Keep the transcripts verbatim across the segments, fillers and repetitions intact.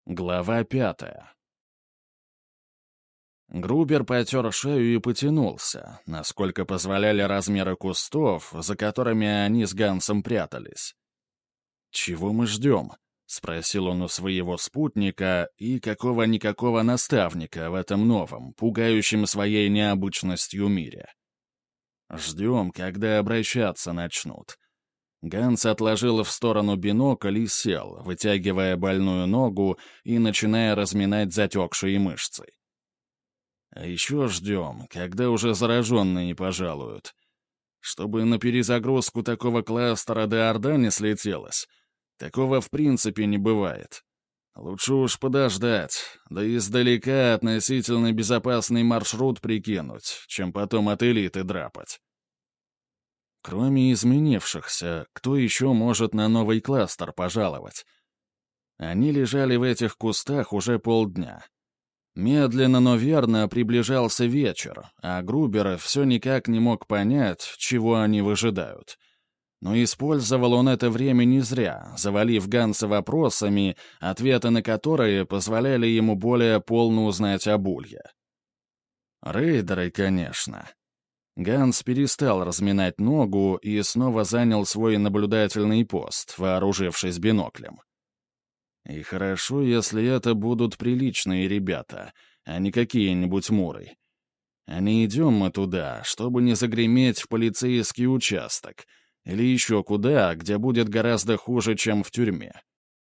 Глава пятая. Грубер потер шею и потянулся, насколько позволяли размеры кустов, за которыми они с Гансом прятались. «Чего мы ждем?» — спросил он у своего спутника и какого-никакого наставника в этом новом, пугающем своей необычностью мире. «Ждем, когда обращаться начнут». Ганс отложил в сторону бинокль и сел, вытягивая больную ногу и начиная разминать затекшие мышцы. А еще ждем, когда уже зараженные пожалуют. Чтобы на перезагрузку такого кластера до Орда не слетелось. Такого в принципе не бывает. Лучше уж подождать, да издалека относительно безопасный маршрут прикинуть, чем потом от элиты драпать. Кроме изменившихся, кто еще может на новый кластер пожаловать? Они лежали в этих кустах уже полдня. Медленно, но верно приближался вечер, а Грубер все никак не мог понять, чего они выжидают. Но использовал он это время не зря, завалив Ганса вопросами, ответы на которые позволяли ему более полно узнать об Улье. Рейдеры, конечно. Ганс перестал разминать ногу и снова занял свой наблюдательный пост, вооружившись биноклем. И хорошо, если это будут приличные ребята, а не какие-нибудь муры. А не идем мы туда, чтобы не загреметь в полицейский участок, или еще куда, где будет гораздо хуже, чем в тюрьме.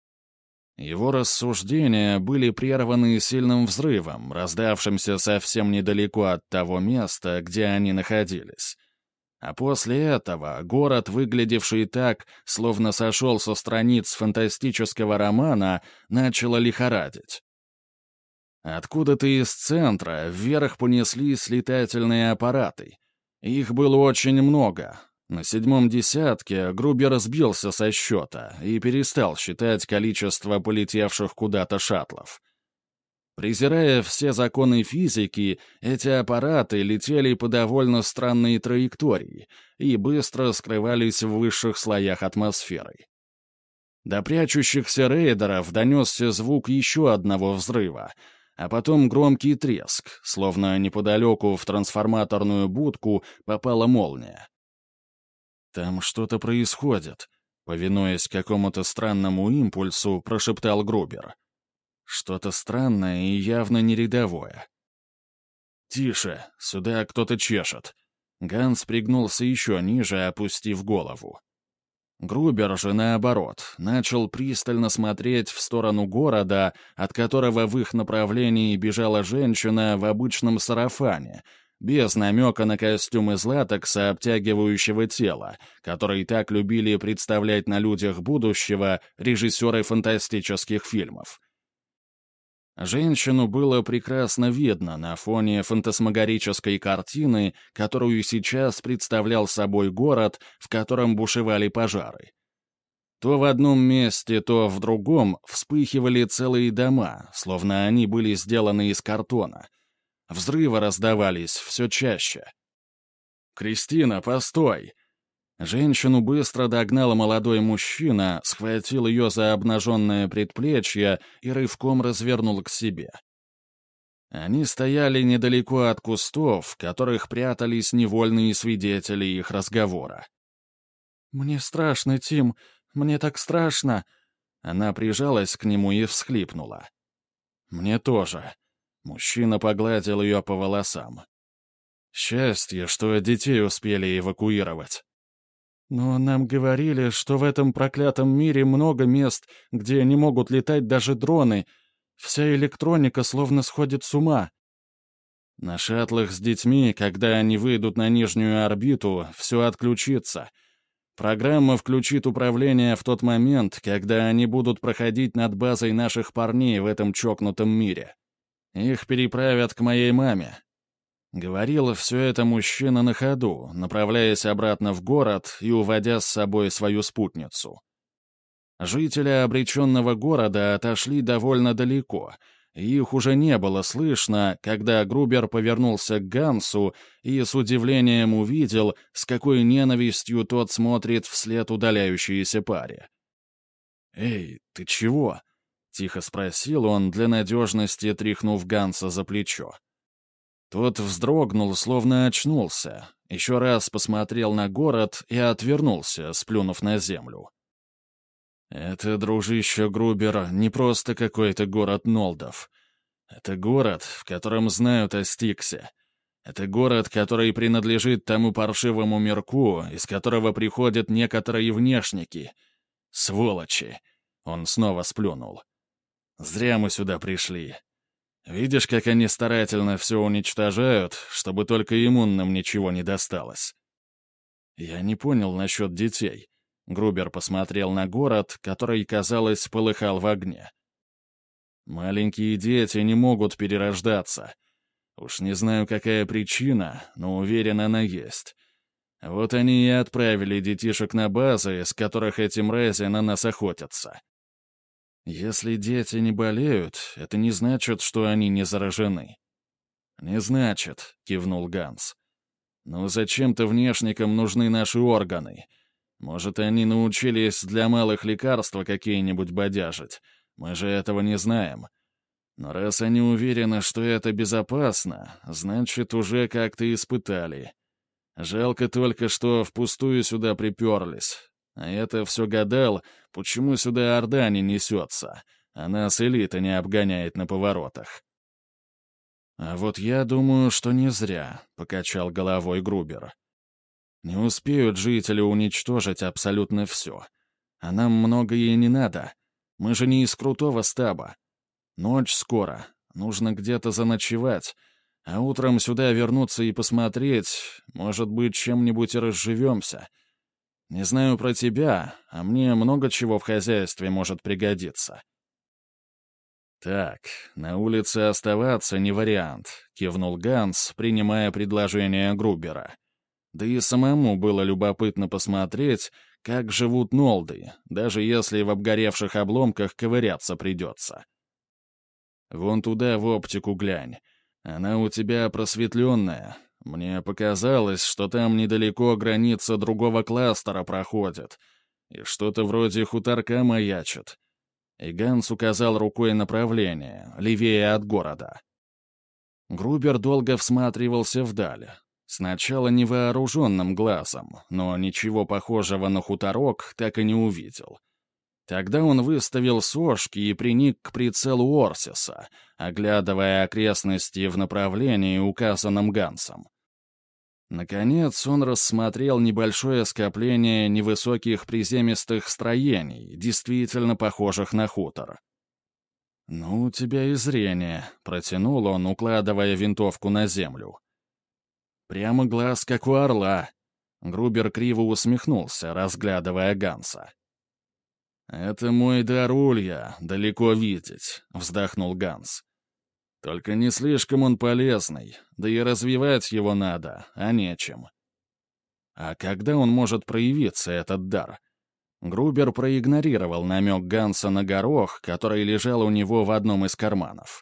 Его рассуждения были прерваны сильным взрывом, раздавшимся совсем недалеко от того места, где они находились. А после этого город, выглядевший так, словно сошел со страниц фантастического романа, начало лихорадить. Откуда-то из центра вверх понеслись летательные аппараты. Их было очень много. На седьмом десятке Грубер сбился со счета и перестал считать количество полетевших куда-то шаттлов. Презирая все законы физики, эти аппараты летели по довольно странной траектории и быстро скрывались в высших слоях атмосферы. До прячущихся рейдеров донесся звук еще одного взрыва, а потом громкий треск, словно неподалеку в трансформаторную будку попала молния. «Там что-то происходит», — повинуясь какому-то странному импульсу, прошептал Грубер. «Что-то странное и явно не рядовое». «Тише, сюда кто-то чешет». Ганс пригнулся еще ниже, опустив голову. Грубер же, наоборот, начал пристально смотреть в сторону города, от которого в их направлении бежала женщина в обычном сарафане, без намека на костюм из латекса, обтягивающего тело, который так любили представлять на людях будущего режиссеры фантастических фильмов. Женщину было прекрасно видно на фоне фантасмагорической картины, которую сейчас представлял собой город, в котором бушевали пожары. То в одном месте, то в другом вспыхивали целые дома, словно они были сделаны из картона. Взрывы раздавались все чаще. «Кристина, постой!» Женщину быстро догнал молодой мужчина, схватил ее за обнаженное предплечье и рывком развернул к себе. Они стояли недалеко от кустов, в которых прятались невольные свидетели их разговора. «Мне страшно, Тим, мне так страшно!» Она прижалась к нему и всхлипнула. «Мне тоже». Мужчина погладил ее по волосам. «Счастье, что детей успели эвакуировать». «Но нам говорили, что в этом проклятом мире много мест, где не могут летать даже дроны. Вся электроника словно сходит с ума». «На шаттлах с детьми, когда они выйдут на нижнюю орбиту, все отключится. Программа включит управление в тот момент, когда они будут проходить над базой наших парней в этом чокнутом мире. Их переправят к моей маме». Говорил все это мужчина на ходу, направляясь обратно в город и уводя с собой свою спутницу. Жители обреченного города отошли довольно далеко, и их уже не было слышно, когда Грубер повернулся к Гансу и с удивлением увидел, с какой ненавистью тот смотрит вслед удаляющейся паре. «Эй, ты чего?» — тихо спросил он, для надежности тряхнув Ганса за плечо. Тот вздрогнул, словно очнулся, еще раз посмотрел на город и отвернулся, сплюнув на землю. «Это, дружище Грубер, не просто какой-то город Нолдов. Это город, в котором знают о Стиксе. Это город, который принадлежит тому паршивому мирку, из которого приходят некоторые внешники. Сволочи!» Он снова сплюнул. «Зря мы сюда пришли. Видишь, как они старательно все уничтожают, чтобы только иммунным ничего не досталось?» «Я не понял насчет детей». Грубер посмотрел на город, который, казалось, полыхал в огне. «Маленькие дети не могут перерождаться. Уж не знаю, какая причина, но уверен, она есть. Вот они и отправили детишек на базы, с которых эти мрази на нас охотятся. Если дети не болеют, это не значит, что они не заражены». «Не значит», — кивнул Ганс. «Но зачем-то внешникам нужны наши органы. Может, они научились для малых лекарства какие-нибудь бодяжить. Мы же этого не знаем. Но раз они уверены, что это безопасно, значит, уже как-то испытали. Жалко только, что впустую сюда приперлись. А это все гадал, почему сюда орда не несется, а нас элита не обгоняет на поворотах». «А вот я думаю, что не зря», — покачал головой Грубер. «Не успеют жители уничтожить абсолютно все. А нам многое и не надо. Мы же не из крутого стаба. Ночь скоро, нужно где-то заночевать, а утром сюда вернуться и посмотреть, может быть, чем-нибудь и разживемся. Не знаю про тебя, а мне много чего в хозяйстве может пригодиться». «Так, на улице оставаться не вариант», — кивнул Ганс, принимая предложение Грубера. Да и самому было любопытно посмотреть, как живут нолды, даже если в обгоревших обломках ковыряться придется. «Вон туда в оптику глянь. Она у тебя просветленная. Мне показалось, что там недалеко граница другого кластера проходит, и что-то вроде хуторка маячит». И Ганс указал рукой направление, левее от города. Грубер долго всматривался вдаль. Сначала невооруженным глазом, но ничего похожего на хуторок так и не увидел. Тогда он выставил сошки и приник к прицелу Орсиса, оглядывая окрестности в направлении, указанном Гансом. Наконец он рассмотрел небольшое скопление невысоких приземистых строений, действительно похожих на хутор. «Ну, у тебя и зрение», — протянул он, укладывая винтовку на землю. «Прямо глаз, как у орла». Грубер криво усмехнулся, разглядывая Ганса. «Это мой дар улья, далеко видеть», — вздохнул Ганс. «Только не слишком он полезный, да и развивать его надо, а нечем». «А когда он может проявиться, этот дар?» Грубер проигнорировал намек Ганса на горох, который лежал у него в одном из карманов.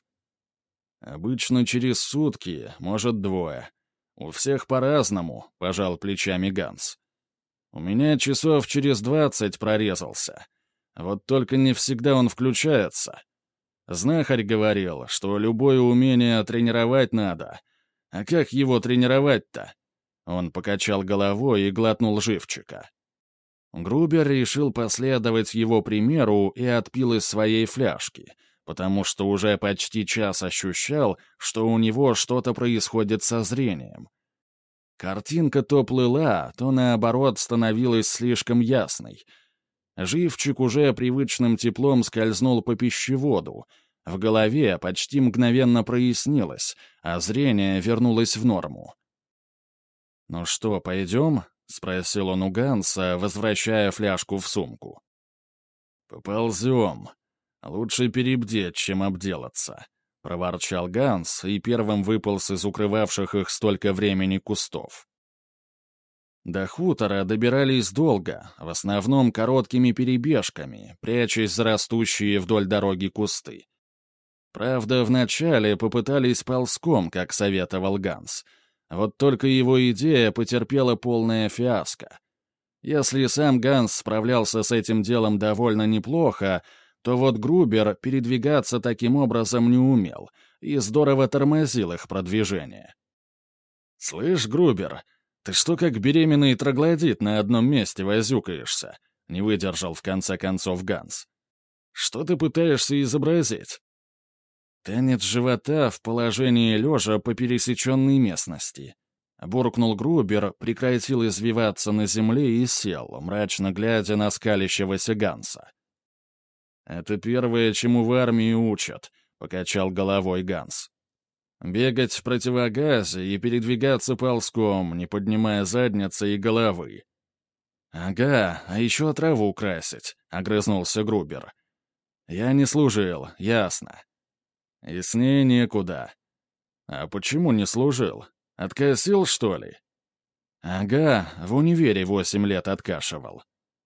«Обычно через сутки, может, двое. У всех по-разному», — пожал плечами Ганс. «У меня часов через двадцать прорезался. Вот только не всегда он включается. Знахарь говорил, что любое умение тренировать надо. А как его тренировать-то?» Он покачал головой и глотнул живчика. Грубер решил последовать его примеру и отпил из своей фляжки, потому что уже почти час ощущал, что у него что-то происходит со зрением. Картинка то плыла, то, наоборот, становилась слишком ясной. Живчик уже привычным теплом скользнул по пищеводу. В голове почти мгновенно прояснилось, а зрение вернулось в норму. «Ну что, пойдем?» — спросил он у Ганса, возвращая фляжку в сумку. «Поползем. Лучше перебдеть, чем обделаться», — проворчал Ганс и первым выполз из укрывавших их столько времени кустов. До хутора добирались долго, в основном короткими перебежками, прячась за растущие вдоль дороги кусты. Правда, вначале попытались ползком, как советовал Ганс. Вот только его идея потерпела полное фиаско. Если сам Ганс справлялся с этим делом довольно неплохо, то вот Грубер передвигаться таким образом не умел и здорово тормозил их продвижение. «Слышь, Грубер, ты что как беременный троглодит на одном месте возюкаешься?» — не выдержал в конце концов Ганс. «Что ты пытаешься изобразить?» «Танец живота в положении лежа по пересеченной местности». Буркнул Грубер, прекратил извиваться на земле и сел, мрачно глядя на скалящегося Ганса. «Это первое, чему в армии учат», — покачал головой Ганс. «Бегать в противогазе и передвигаться ползком, не поднимая задницы и головы». «Ага, а еще траву красить», — огрызнулся Грубер. «Я не служил, ясно». «И с ней некуда». «А почему не служил? Откосил, что ли?» «Ага, в универе восемь лет откашивал».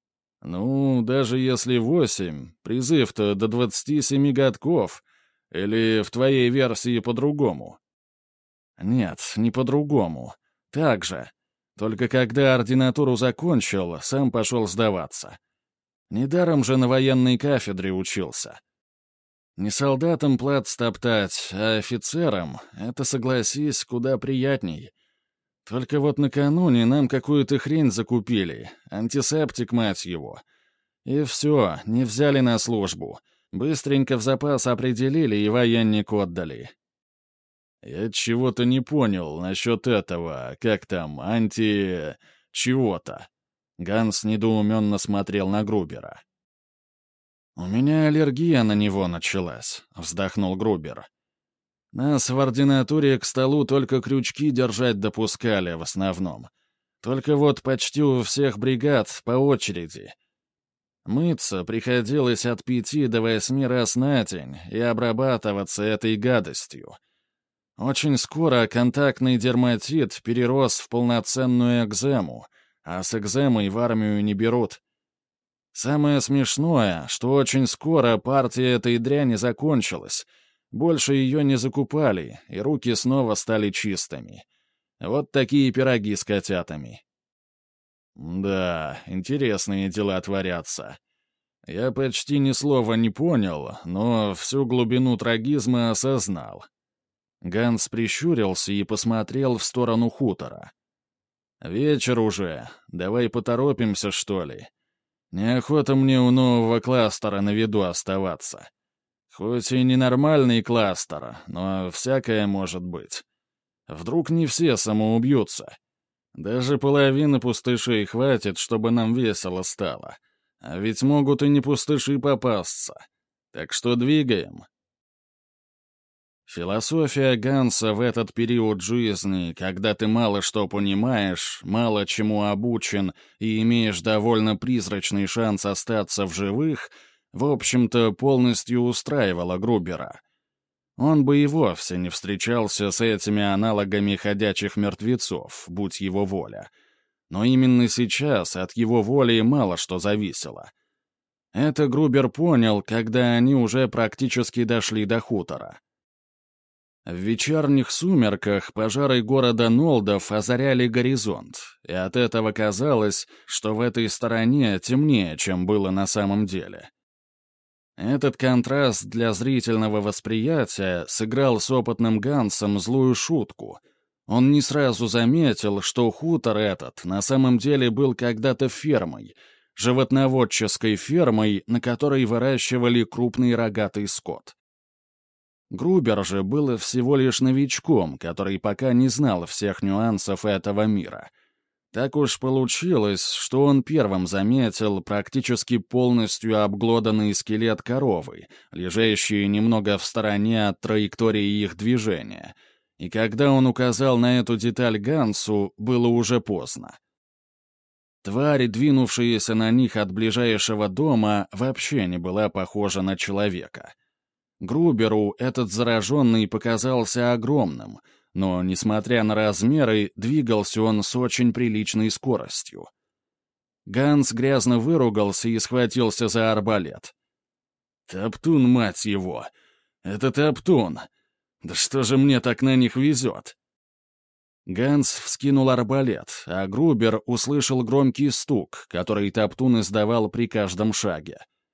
«Ну, даже если восемь, призыв-то до двадцати семи годков. Или в твоей версии по-другому?» «Нет, не по-другому. Так же. Только когда ординатуру закончил, сам пошел сдаваться. Недаром же на военной кафедре учился. Не солдатам плац топтать, а офицерам — это, согласись, куда приятней. Только вот накануне нам какую-то хрень закупили, антисептик, мать его. И все, не взяли на службу. Быстренько в запас определили и военник отдали». «Я чего-то не понял насчет этого, как там, анти... чего-то». Ганс недоуменно смотрел на Грубера. «У меня аллергия на него началась», — вздохнул Грубер. «Нас в ординатуре к столу только крючки держать допускали в основном. Только вот почти у всех бригад по очереди. Мыться приходилось от пяти до восьми раз на день и обрабатываться этой гадостью. Очень скоро контактный дерматит перерос в полноценную экзему, а с экземой в армию не берут. Самое смешное, что очень скоро партия этой дряни закончилась. Больше ее не закупали, и руки снова стали чистыми. Вот такие пироги с котятами». «Да, интересные дела творятся. Я почти ни слова не понял, но всю глубину трагизма осознал». Ганс прищурился и посмотрел в сторону хутора. «Вечер уже. Давай поторопимся, что ли? Неохота мне у нового кластера на виду оставаться. Хоть и ненормальный кластер, но всякое может быть. Вдруг не все самоубьются. Даже половины пустышей хватит, чтобы нам весело стало. А ведь могут и не пустыши попасться. Так что двигаем». Философия Ганса в этот период жизни, когда ты мало что понимаешь, мало чему обучен и имеешь довольно призрачный шанс остаться в живых, в общем-то, полностью устраивала Грубера. Он бы и вовсе не встречался с этими аналогами ходячих мертвецов, будь его воля. Но именно сейчас от его воли мало что зависело. Это Грубер понял, когда они уже практически дошли до хутора. В вечерних сумерках пожары города Нолдов озаряли горизонт, и от этого казалось, что в этой стороне темнее, чем было на самом деле. Этот контраст для зрительного восприятия сыграл с опытным Гансом злую шутку. Он не сразу заметил, что хутор этот на самом деле был когда-то фермой, животноводческой фермой, на которой выращивали крупный рогатый скот. Грубер же был всего лишь новичком, который пока не знал всех нюансов этого мира. Так уж получилось, что он первым заметил практически полностью обглоданный скелет коровы, лежащий немного в стороне от траектории их движения. И когда он указал на эту деталь Гансу, было уже поздно. Тварь, двинувшаяся на них от ближайшего дома, вообще не была похожа на человека. Груберу этот зараженный показался огромным, но, несмотря на размеры, двигался он с очень приличной скоростью. Ганс грязно выругался и схватился за арбалет. «Топтун, мать его! Это Топтун! Да что же мне так на них везет?» Ганс вскинул арбалет, а Грубер услышал громкий стук, который Топтун издавал при каждом шаге.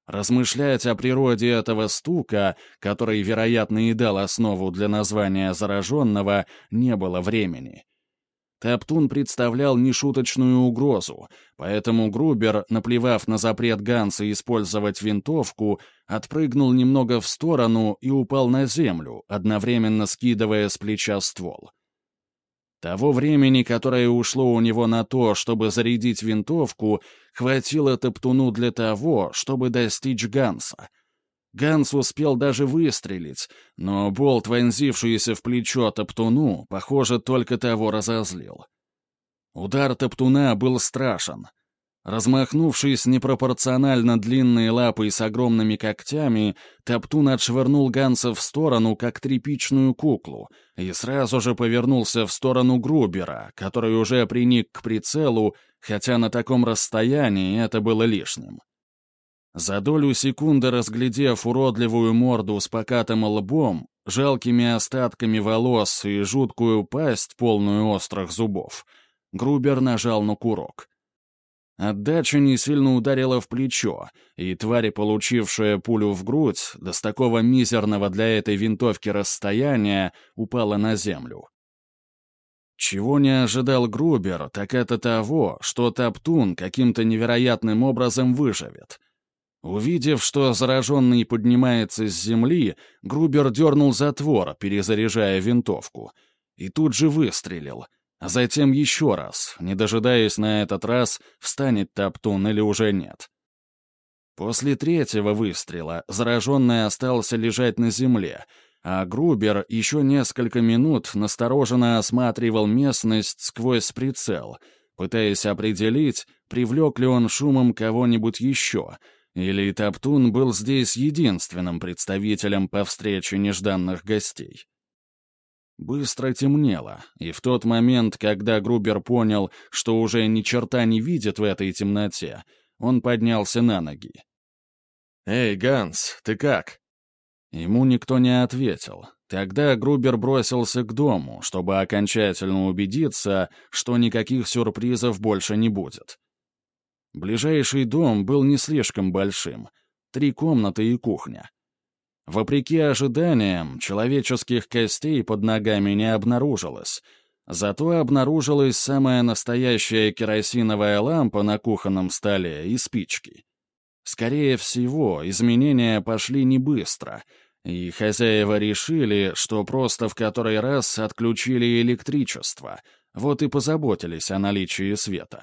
Размышлять о природе этого стука, который, вероятно, и дал основу для названия зараженного, не было времени. Топтун представлял нешуточную угрозу, поэтому Грубер, наплевав на запрет Ганса использовать винтовку, отпрыгнул немного в сторону и упал на землю, одновременно скидывая с плеча ствол. Того времени, которое ушло у него на то, чтобы зарядить винтовку, хватило Топтуну для того, чтобы достичь Ганса. Ганс успел даже выстрелить, но болт, вонзившийся в плечо Топтуну, похоже, только того разозлил. Удар Топтуна был страшен. Размахнувшись непропорционально длинной лапой с огромными когтями, Топтун отшвырнул Ганса в сторону, как тряпичную куклу, и сразу же повернулся в сторону Грубера, который уже приник к прицелу, хотя на таком расстоянии это было лишним. За долю секунды разглядев уродливую морду с покатым лбом, жалкими остатками волос и жуткую пасть, полную острых зубов, Грубер нажал на курок. Отдача не сильно ударила в плечо, и тварь, получившая пулю в грудь, да с такого мизерного для этой винтовки расстояния, упала на землю. Чего не ожидал Грубер, так это того, что Топтун каким-то невероятным образом выживет. Увидев, что зараженный поднимается с земли, Грубер дернул затвор, перезаряжая винтовку, и тут же выстрелил, а затем еще раз, не дожидаясь на этот раз, встанет Топтун или уже нет. После третьего выстрела зараженный остался лежать на земле, а Грубер еще несколько минут настороженно осматривал местность сквозь прицел, пытаясь определить, привлек ли он шумом кого-нибудь еще, или Топтун был здесь единственным представителем по встрече нежданных гостей. Быстро темнело, и в тот момент, когда Грубер понял, что уже ни черта не видит в этой темноте, он поднялся на ноги. «Эй, Ганс, ты как?» Ему никто не ответил. Тогда Грубер бросился к дому, чтобы окончательно убедиться, что никаких сюрпризов больше не будет. Ближайший дом был не слишком большим. Три комнаты и кухня. Вопреки ожиданиям, человеческих костей под ногами не обнаружилось. Зато обнаружилась самая настоящая керосиновая лампа на кухонном столе и спички. Скорее всего, изменения пошли не быстро, и хозяева решили, что просто в который раз отключили электричество, вот и позаботились о наличии света.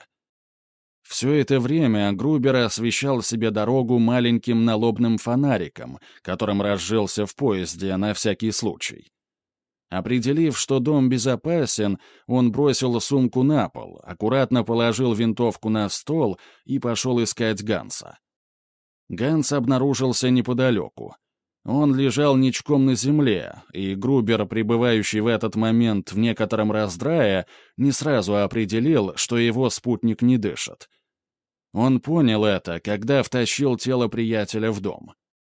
Все это время Грубер освещал себе дорогу маленьким налобным фонариком, которым разжился в поезде на всякий случай. Определив, что дом безопасен, он бросил сумку на пол, аккуратно положил винтовку на стол и пошел искать Ганса. Ганс обнаружился неподалеку. Он лежал ничком на земле, и Грубер, пребывающий в этот момент в некотором раздрае, не сразу определил, что его спутник не дышит. Он понял это, когда втащил тело приятеля в дом.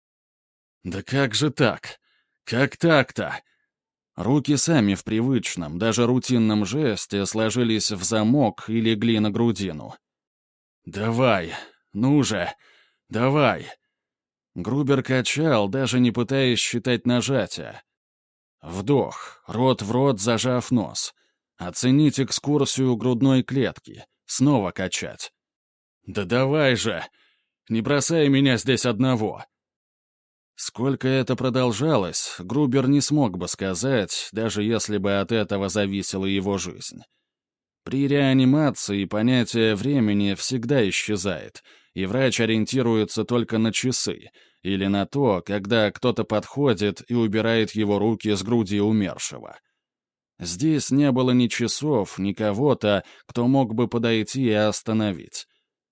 «Да как же так? Как так-то?» Руки сами в привычном, даже рутинном жесте сложились в замок и легли на грудину. «Давай, ну же, давай!» Грубер качал, даже не пытаясь считать нажатия. Вдох, рот в рот зажав нос. Оценить экскурсию грудной клетки. Снова качать. «Да давай же! Не бросай меня здесь одного!» Сколько это продолжалось, Грубер не смог бы сказать, даже если бы от этого зависела его жизнь. При реанимации понятие времени всегда исчезает, и врач ориентируется только на часы или на то, когда кто-то подходит и убирает его руки с груди умершего. Здесь не было ни часов, ни кого-то, кто мог бы подойти и остановить.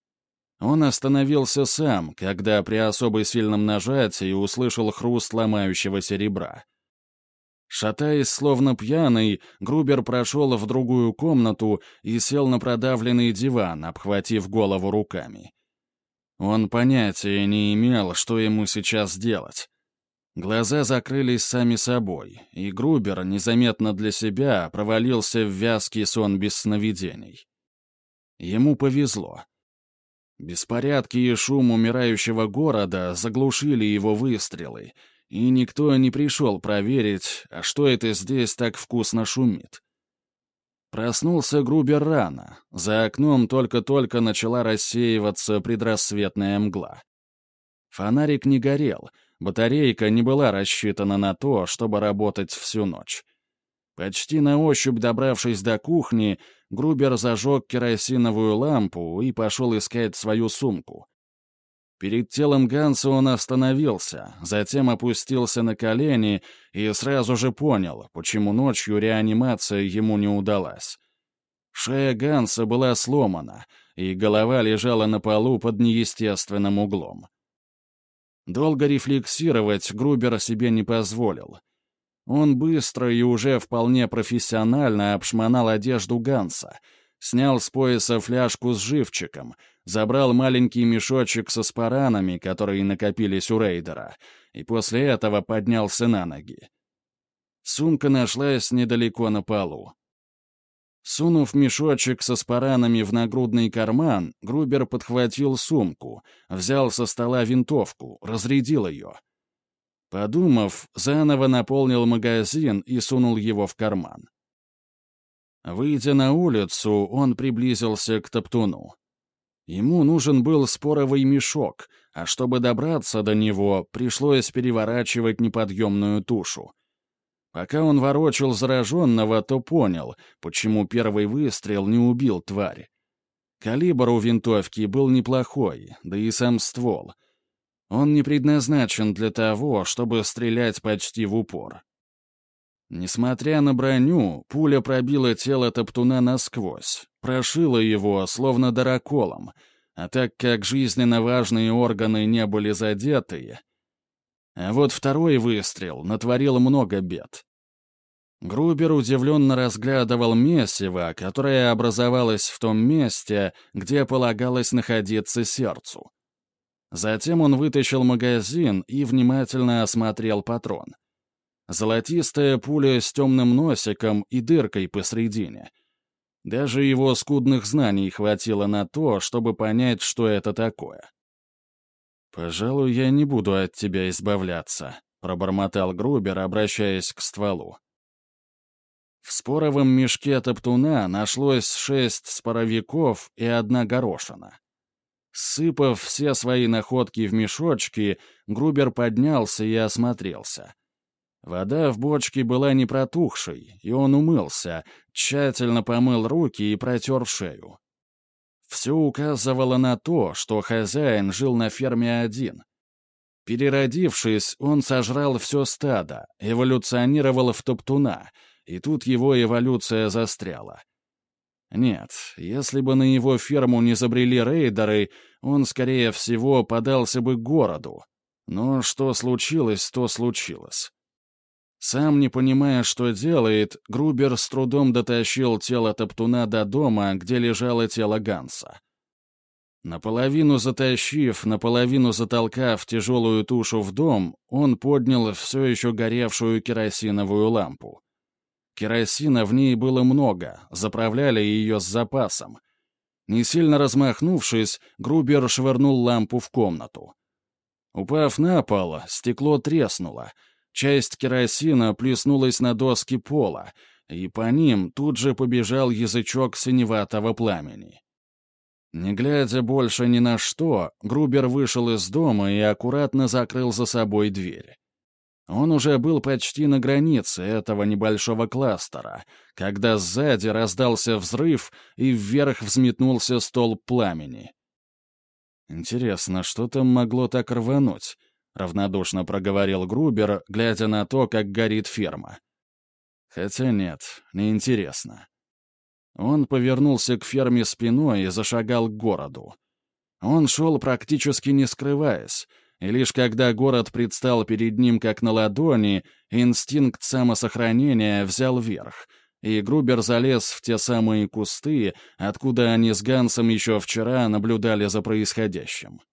Он остановился сам, когда при особо сильном нажатии услышал хруст ломающегося ребра. Шатаясь, словно пьяный, Грубер прошел в другую комнату и сел на продавленный диван, обхватив голову руками. Он понятия не имел, что ему сейчас делать. Глаза закрылись сами собой, и Грубер, незаметно для себя, провалился в вязкий сон без сновидений. Ему повезло. Беспорядки и шум умирающего города заглушили его выстрелы, и никто не пришел проверить, а что это здесь так вкусно шумит. Проснулся Грубер рано. За окном только-только начала рассеиваться предрассветная мгла. Фонарик не горел, батарейка не была рассчитана на то, чтобы работать всю ночь. Почти на ощупь добравшись до кухни, Грубер зажег керосиновую лампу и пошел искать свою сумку. Перед телом Ганса он остановился, затем опустился на колени и сразу же понял, почему ночью реанимация ему не удалась. Шея Ганса была сломана, и голова лежала на полу под неестественным углом. Долго рефлексировать Грубер себе не позволил. Он быстро и уже вполне профессионально обшмонал одежду Ганса, снял с пояса фляжку с живчиком, забрал маленький мешочек со спаранами, которые накопились у рейдера, и после этого поднялся на ноги. Сумка нашлась недалеко на полу. Сунув мешочек со спаранами в нагрудный карман, Грубер подхватил сумку, взял со стола винтовку, разрядил ее. Подумав, заново наполнил магазин и сунул его в карман. Выйдя на улицу, он приблизился к топтуну. Ему нужен был споровый мешок, а чтобы добраться до него, пришлось переворачивать неподъемную тушу. Пока он ворочал зараженного, то понял, почему первый выстрел не убил тварь. Калибр у винтовки был неплохой, да и сам ствол. Он не предназначен для того, чтобы стрелять почти в упор. Несмотря на броню, пуля пробила тело топтуна насквозь, прошила его, словно дыроколом, а так как жизненно важные органы не были задеты... А вот второй выстрел натворил много бед. Грубер удивленно разглядывал месиво, которое образовалось в том месте, где полагалось находиться сердцу. Затем он вытащил магазин и внимательно осмотрел патрон. Золотистая пуля с темным носиком и дыркой посредине. Даже его скудных знаний хватило на то, чтобы понять, что это такое. «Пожалуй, я не буду от тебя избавляться», — пробормотал Грубер, обращаясь к стволу. В споровом мешке топтуна нашлось шесть споровиков и одна горошина. Сыпав все свои находки в мешочки, Грубер поднялся и осмотрелся. Вода в бочке была не протухшей, и он умылся, тщательно помыл руки и протер шею. Все указывало на то, что хозяин жил на ферме один. Переродившись, он сожрал все стадо, эволюционировал в топтуна, и тут его эволюция застряла. Нет, если бы на его ферму не забрели рейдеры, он, скорее всего, подался бы к городу. Но что случилось, то случилось. Сам не понимая, что делает, Грубер с трудом дотащил тело топтуна до дома, где лежало тело Ганса. Наполовину затащив, наполовину затолкав тяжелую тушу в дом, он поднял все еще горевшую керосиновую лампу. Керосина в ней было много, заправляли ее с запасом. Не сильно размахнувшись, Грубер швырнул лампу в комнату. Упав на пол, стекло треснуло. Часть керосина плеснулась на доски пола, и по ним тут же побежал язычок синеватого пламени. Не глядя больше ни на что, Грубер вышел из дома и аккуратно закрыл за собой дверь. Он уже был почти на границе этого небольшого кластера, когда сзади раздался взрыв и вверх взметнулся столб пламени. «Интересно, что там могло так рвануть?» — равнодушно проговорил Грубер, глядя на то, как горит ферма. «Хотя нет, неинтересно». Он повернулся к ферме спиной и зашагал к городу. Он шел практически не скрываясь, и лишь когда город предстал перед ним как на ладони, инстинкт самосохранения взял верх, и Грубер залез в те самые кусты, откуда они с Гансом еще вчера наблюдали за происходящим.